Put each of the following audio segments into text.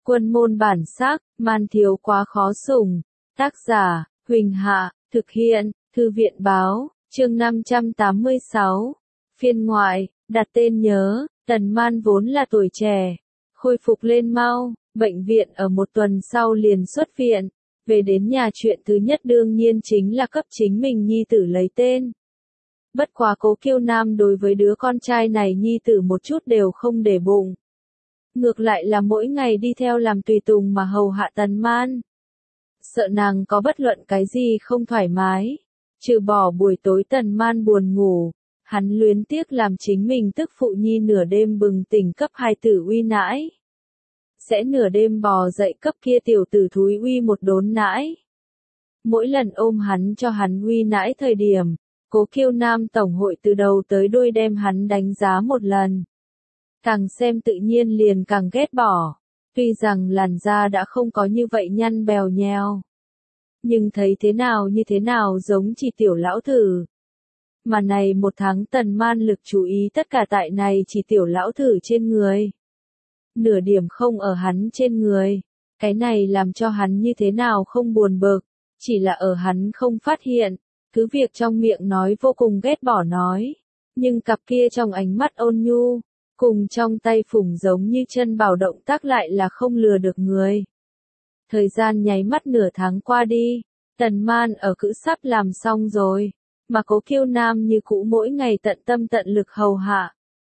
Quân môn bản sắc, man thiếu quá khó sủng. Tác giả, Huỳnh Hạ, thực hiện, Thư viện báo, chương 586. Phiên ngoại, đặt tên nhớ, Tần Man vốn là tuổi trẻ, khôi phục lên mau, bệnh viện ở một tuần sau liền xuất viện. Về đến nhà chuyện thứ nhất đương nhiên chính là cấp chính mình nhi tử lấy tên. Bất quá Cố Kiêu Nam đối với đứa con trai này nhi tử một chút đều không để bụng. Ngược lại là mỗi ngày đi theo làm tùy tùng mà hầu hạ Tần Man. Sợ nàng có bất luận cái gì không thoải mái. Trừ bỏ buổi tối Tần Man buồn ngủ, hắn luyến tiếc làm chính mình tức phụ nhi nửa đêm bừng tỉnh cấp hai tử uy nãi. Sẽ nửa đêm bò dậy cấp kia tiểu tử thúi uy một đốn nãi. Mỗi lần ôm hắn cho hắn uy nãi thời điểm, Cố Kiêu Nam tổng hội từ đầu tới đuôi đem hắn đánh giá một lần. Càng xem tự nhiên liền càng ghét bỏ, tuy rằng làn da đã không có như vậy nhăn bèo nheo. Nhưng thấy thế nào như thế nào giống chỉ tiểu lão thử. Mà này một tháng Tần Man lực chú ý tất cả tại này chỉ tiểu lão thử trên người. Nửa điểm không ở hắn trên người, cái này làm cho hắn như thế nào không buồn bực, chỉ là ở hắn không phát hiện, cứ việc trong miệng nói vô cùng ghét bỏ nói, nhưng cặp kia trong ánh mắt ôn nhu, cùng trong tay phủng giống như chân bảo động tác lại là không lừa được người. Thời gian nháy mắt nửa tháng qua đi, Tần Man ở cữ sắp làm xong rồi, mà Cố Kiêu Nam như cũ mỗi ngày tận tâm tận lực hầu hạ.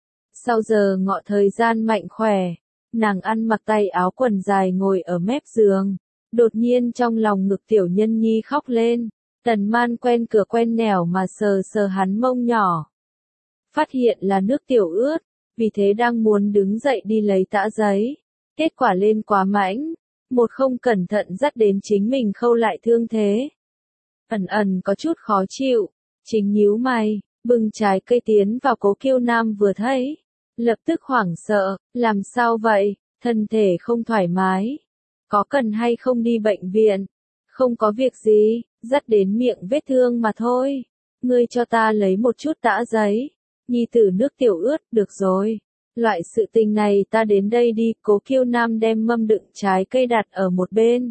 Sau giờ ngọ thời gian mạnh khỏe, nàng ăn mặc tay áo quần dài ngồi ở mép giường, đột nhiên trong lòng ngực tiểu nhân nhi khóc lên, Tần Man quen cửa quen nẻo mà sờ sờ hắn mông nhỏ. Phát hiện là nước tiểu ướt, vì thế đang muốn đứng dậy đi lấy tã giấy, kết quả lên quá mãnh, một không cẩn thận dắt đến chính mình khâu lại thương thế. Ẩn ẩn có chút khó chịu, chính nhíu mày, bưng trái cây tiến vào Cố Kiêu Nam vừa thấy, lập tức hoảng sợ, làm sao vậy, thân thể không thoải mái, có cần hay không đi bệnh viện, không có việc gì, dắt đến miệng vết thương mà thôi, ngươi cho ta lấy một chút tã giấy, nhi tử nước tiểu ướt, được rồi, loại sự tình này ta đến đây đi. Cố Kiêu Nam đem mâm đựng trái cây đặt ở một bên,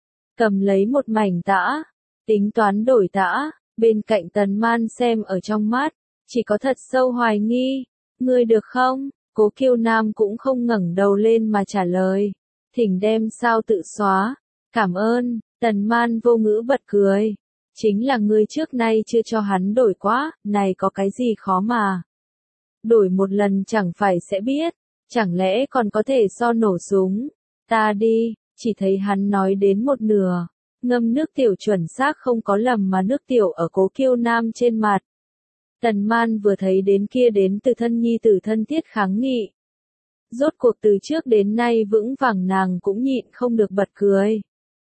cầm lấy một mảnh tã, tính toán đổi tã, bên cạnh Tần Man xem ở trong mắt, chỉ có thật sâu hoài nghi, ngươi được không? Cố Kiêu Nam cũng không ngẩng đầu lên mà trả lời, thỉnh đem sao tự xóa, cảm ơn. Tần Man vô ngữ bật cười, chính là ngươi trước nay chưa cho hắn đổi quá, này có cái gì khó mà. Đổi một lần chẳng phải sẽ biết, chẳng lẽ còn có thể so nổ súng, ta đi, chỉ thấy hắn nói đến một nửa, ngâm nước tiểu chuẩn xác không có lầm mà nước tiểu ở Cố Kiêu Nam trên mặt. Tần Man vừa thấy đến kia đến từ thân nhi tử thân thiết kháng nghị. Rốt cuộc từ trước đến nay vững vàng nàng cũng nhịn không được bật cười.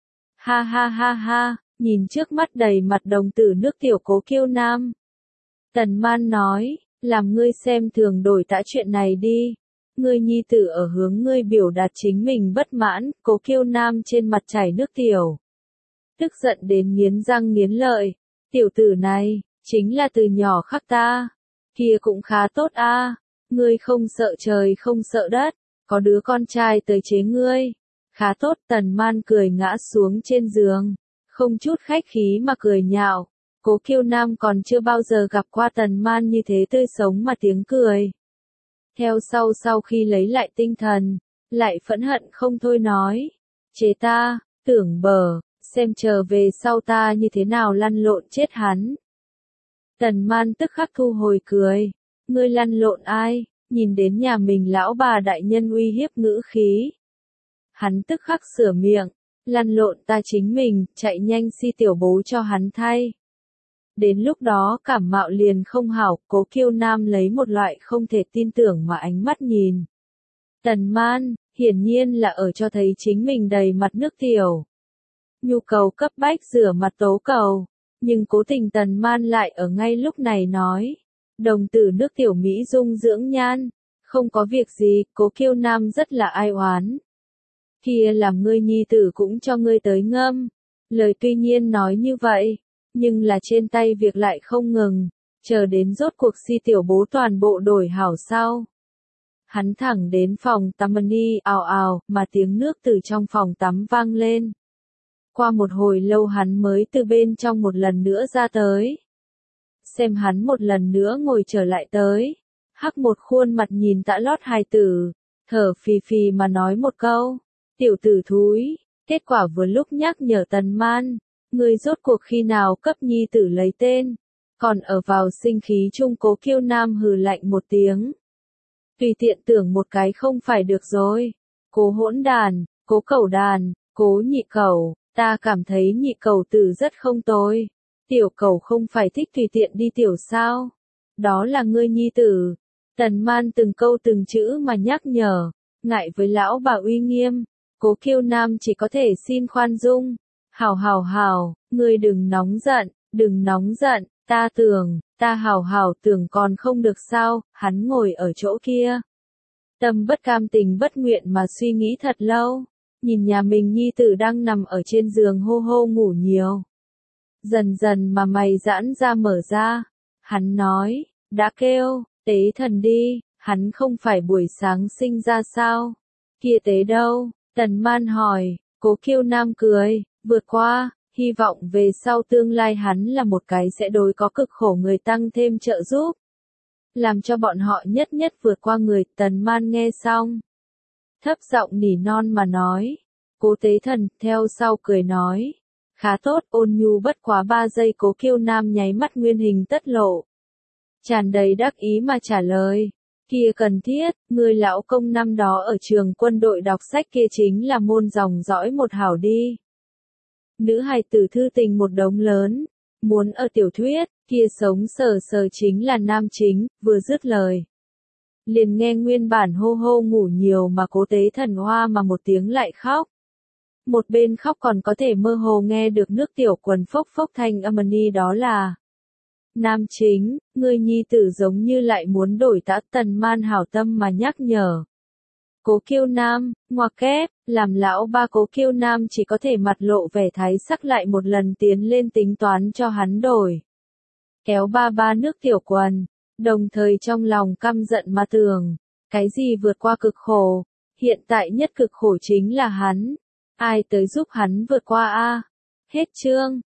Ha ha ha ha, nhìn trước mắt đầy mặt đồng tử nước tiểu Cố Kiêu Nam. Tần Man nói, làm ngươi xem thường đổi tã chuyện này đi. Ngươi nhi tử ở hướng ngươi biểu đạt chính mình bất mãn, Cố Kiêu Nam trên mặt chảy nước tiểu. Tức giận đến nghiến răng nghiến lợi, tiểu tử này, chính là từ nhỏ khắc ta. Kia cũng khá tốt a, ngươi không sợ trời không sợ đất, có đứa con trai tới chế ngươi. Khá tốt. Tần Man cười ngã xuống trên giường, không chút khách khí mà cười nhạo. Cố Kiêu Nam còn chưa bao giờ gặp qua Tần Man như thế tươi sống mà tiếng cười. Theo sau khi lấy lại tinh thần, lại phẫn hận không thôi nói, chế ta, tưởng bờ, xem chờ về sau ta như thế nào lăn lộn chết hắn. Tần Man tức khắc thu hồi cười, ngươi lăn lộn ai, nhìn đến nhà mình lão bà đại nhân uy hiếp ngữ khí. Hắn tức khắc sửa miệng, lăn lộn ta chính mình, chạy nhanh si tiểu bố cho hắn thay. Đến lúc đó cảm mạo liền không hảo. Cố Kiêu Nam lấy một loại không thể tin tưởng mà ánh mắt nhìn. Tần Man, hiển nhiên là ở cho thấy chính mình đầy mặt nước tiểu. Nhu cầu cấp bách rửa mặt tố cầu, nhưng cố tình Tần Man lại ở ngay lúc này nói, đồng tử nước tiểu Mỹ dung dưỡng nhan, không có việc gì. Cố Kiêu Nam rất là ai oán. Kia làm ngươi nhi tử cũng cho ngươi tới ngâm. Lời tuy nhiên nói như vậy, nhưng là trên tay việc lại không ngừng, chờ đến rốt cuộc si tiểu bố toàn bộ đổi hảo sau. Hắn thẳng đến phòng tắm đi, ào ào, mà tiếng nước từ trong phòng tắm vang lên. Qua một hồi lâu hắn mới từ bên trong một lần nữa ra tới. Xem hắn một lần nữa ngồi trở lại tới. Hắc một khuôn mặt nhìn Tạ Lót hài tử, thở phì phì mà nói một câu. Tiểu tử thúi, kết quả vừa lúc nhắc nhở Tần Man. Ngươi rốt cuộc khi nào cấp nhi tử lấy tên. Còn ở vào sinh khí chung Cố Kiêu Nam hừ lạnh một tiếng. Tùy tiện tưởng một cái không phải được rồi. Cố hỗn đàn, Cố cẩu đàn, Cố nhị cẩu, ta cảm thấy nhị cẩu tử rất không tồi. Tiểu cẩu không phải thích tùy tiện đi tiểu sao? Đó là ngươi nhi tử. Tần Man từng câu từng chữ mà nhắc nhở, ngại với lão bà uy nghiêm, Cố Kiêu Nam chỉ có thể xin khoan dung. Hảo, ngươi đừng nóng giận, ta hảo tưởng còn không được sao, hắn ngồi ở chỗ kia. Tâm bất cam tình bất nguyện mà suy nghĩ thật lâu, nhìn nhà mình nhi tử đang nằm ở trên giường hô hô ngủ nhiều. Dần dần mà mày giãn ra mở ra, hắn nói, đã kêu, tế thần đi, hắn không phải buổi sáng sinh ra sao, kia tế đâu, Tần Man hỏi, Cố Kiêu Nam cười, vượt qua, hy vọng về sau tương lai hắn là một cái sẽ đối có cực khổ người tăng thêm trợ giúp. Làm cho bọn họ nhất vượt qua người. Tần Man nghe xong, thấp giọng nỉ non mà nói, Cố tế thần, theo sau cười nói, khá tốt, ôn nhu bất quá 3 giây. Cố Kiêu Nam nháy mắt nguyên hình tất lộ, tràn đầy đắc ý mà trả lời, kia cần thiết, người lão công năm đó ở trường quân đội đọc sách kia chính là môn dòng dõi một hảo đi. Nữ hài tử thư tình một đống lớn, muốn ở tiểu thuyết, kia sống sờ chính là nam chính. Vừa dứt lời, liền nghe nguyên bản hô hô ngủ nhiều mà Cố tế thần hoa mà một tiếng lại khóc. Một bên khóc còn có thể mơ hồ nghe được nước tiểu quần phốc phốc thanh âm ni, đó là nam chính, người nhi tử giống như lại muốn đổi tã. Tần Man hảo tâm mà nhắc nhở. Cố Kiêu Nam, ngoặc kép, làm lão ba Cố Kiêu Nam chỉ có thể mặt lộ vẻ thái sắc lại một lần tiến lên tính toán cho hắn đổi. Kéo ba nước tiểu quần, đồng thời trong lòng căm giận mà tưởng, cái gì vượt qua cực khổ, hiện tại nhất cực khổ chính là hắn. Ai tới giúp hắn vượt qua a? Hết chương.